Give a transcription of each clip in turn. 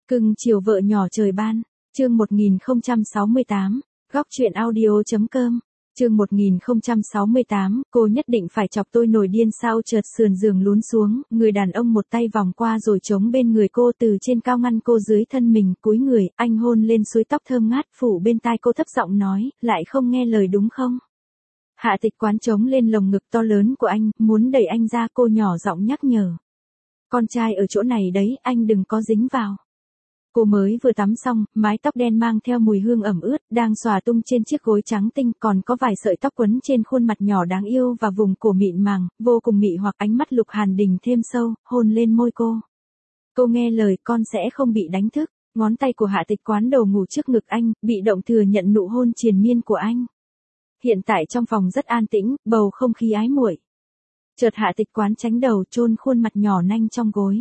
Cưng chiều vợ nhỏ trời ban, chương 1068, góc truyện audio.com, chương 1068, cô nhất định phải chọc tôi nổi điên sao chợt sườn giường lún xuống, người đàn ông một tay vòng qua rồi chống bên người cô từ trên cao ngăn cô dưới thân mình, cúi người, anh hôn lên suối tóc thơm ngát phủ bên tai cô thấp giọng nói, lại không nghe lời đúng không? Hạ Tịch Quán chống lên lồng ngực to lớn của anh, muốn đẩy anh ra cô nhỏ giọng nhắc nhở. Con trai ở chỗ này đấy, anh đừng có dính vào. Cô mới vừa tắm xong, mái tóc đen mang theo mùi hương ẩm ướt, đang xòa tung trên chiếc gối trắng tinh, còn có vài sợi tóc quấn trên khuôn mặt nhỏ đáng yêu và vùng cổ mịn màng, vô cùng mị hoặc ánh mắt Lục Hàn Đình thêm sâu, hôn lên môi cô. Cô nghe lời, con sẽ không bị đánh thức, ngón tay của Hạ Tịch Quán đầu ngủ trước ngực anh, bị động thừa nhận nụ hôn triền miên của anh. Hiện tại trong phòng rất an tĩnh, bầu không khí ái muội. Chợt Hạ Tịch Quán tránh đầu chôn khuôn mặt nhỏ nanh trong gối.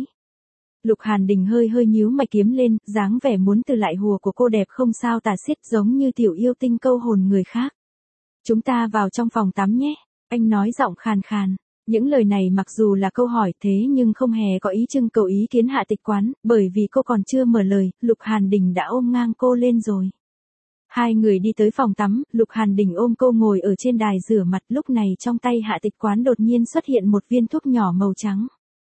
Lục Hàn Đình hơi hơi nhíu mày kiếm lên, dáng vẻ muốn từ lại hùa của cô đẹp không sao tả xiết giống như tiểu yêu tinh câu hồn người khác. Chúng ta vào trong phòng tắm nhé, anh nói giọng khàn khàn. Những lời này mặc dù là câu hỏi thế nhưng không hề có ý trưng cầu ý kiến Hạ Tịch Quán, bởi vì cô còn chưa mở lời, Lục Hàn Đình đã ôm ngang cô lên rồi. Hai người đi tới phòng tắm, Lục Hàn Đình ôm cô ngồi ở trên đài rửa mặt, lúc này trong tay Hạ Tịch Quán đột nhiên xuất hiện một viên thuốc nhỏ màu trắng.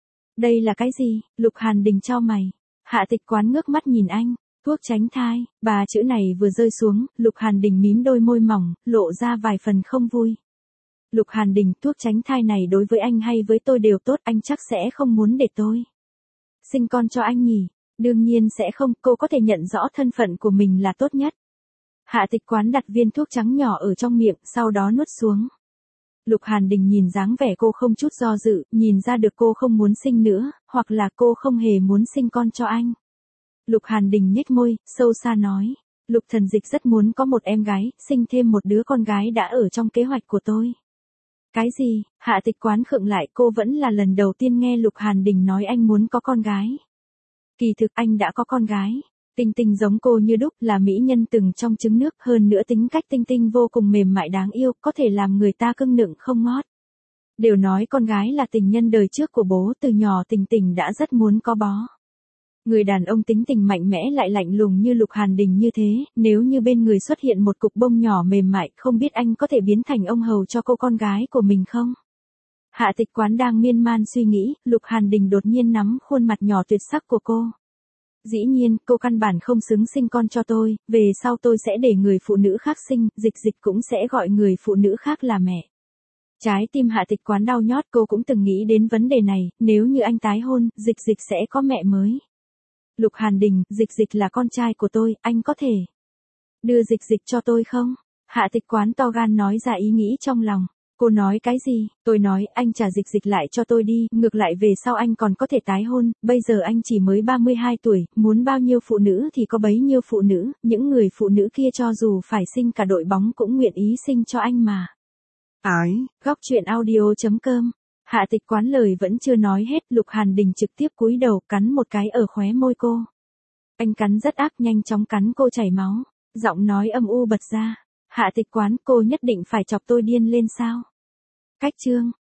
Đây là cái gì? Lục Hàn Đình chau mày. Hạ Tịch Quán ngước mắt nhìn anh, thuốc tránh thai, ba chữ này vừa rơi xuống, Lục Hàn Đình mím đôi môi mỏng, lộ ra vài phần không vui. Lục Hàn Đình, thuốc tránh thai này đối với anh hay với tôi đều tốt, anh chắc sẽ không muốn để tôi sinh con cho anh nhỉ? Đương nhiên sẽ không, cô có thể nhận rõ thân phận của mình là tốt nhất. Hạ Tịch Quán đặt viên thuốc trắng nhỏ ở trong miệng, sau đó nuốt xuống. Lục Hàn Đình nhìn dáng vẻ cô không chút do dự, nhìn ra được cô không muốn sinh nữa, hoặc là cô không hề muốn sinh con cho anh. Lục Hàn Đình nhếch môi, sâu xa nói, Lục Thần Dịch rất muốn có một em gái, sinh thêm một đứa con gái đã ở trong kế hoạch của tôi. Cái gì? Hạ Tịch Quán khựng lại, cô vẫn là lần đầu tiên nghe Lục Hàn Đình nói anh muốn có con gái. Kỳ thực anh đã có con gái. Tinh Tinh giống cô như đúc, là mỹ nhân từng trong trứng nước, hơn nữa tính cách Tinh Tinh vô cùng mềm mại đáng yêu, có thể làm người ta cưng nựng không ngót. Đều nói con gái là tình nhân đời trước của bố, từ nhỏ Tình Tình đã rất muốn có bó. Người đàn ông tính tình mạnh mẽ lại lạnh lùng như Lục Hàn Đình như thế, nếu như bên người xuất hiện một cục bông nhỏ mềm mại, không biết anh có thể biến thành ông hầu cho cô con gái của mình không? Hạ Tịch Quán đang miên man suy nghĩ, Lục Hàn Đình đột nhiên nắm khuôn mặt nhỏ tuyệt sắc của cô. Dĩ nhiên, cô căn bản không xứng sinh con cho tôi, về sau tôi sẽ để người phụ nữ khác sinh, Dịch Dịch cũng sẽ gọi người phụ nữ khác là mẹ. Trái tim Hạ Tịch Quán đau nhót, cô cũng từng nghĩ đến vấn đề này, nếu như anh tái hôn, Dịch Dịch sẽ có mẹ mới. Lục Hàn Đình, Dịch Dịch là con trai của tôi, anh có thể đưa Dịch Dịch cho tôi không? Hạ Tịch Quán to gan nói ra ý nghĩ trong lòng. Cô nói cái gì? Tôi nói anh trả Dịch Dịch lại cho tôi đi, ngược lại về sau anh còn có thể tái hôn, bây giờ anh chỉ mới 32 tuổi, muốn bao nhiêu phụ nữ thì có bấy nhiêu phụ nữ, những người phụ nữ kia cho dù phải sinh cả đội bóng cũng nguyện ý sinh cho anh mà. Góc truyện audio.com. Hạ Tịch Quán lời vẫn chưa nói hết, Lục Hàn Đình trực tiếp cúi đầu cắn một cái ở khóe môi cô. Anh cắn rất ác, nhanh chóng cắn cô chảy máu, giọng nói âm u bật ra. Hạ Tịch Quán, cô nhất định phải chọc tôi điên lên sao? Cách chương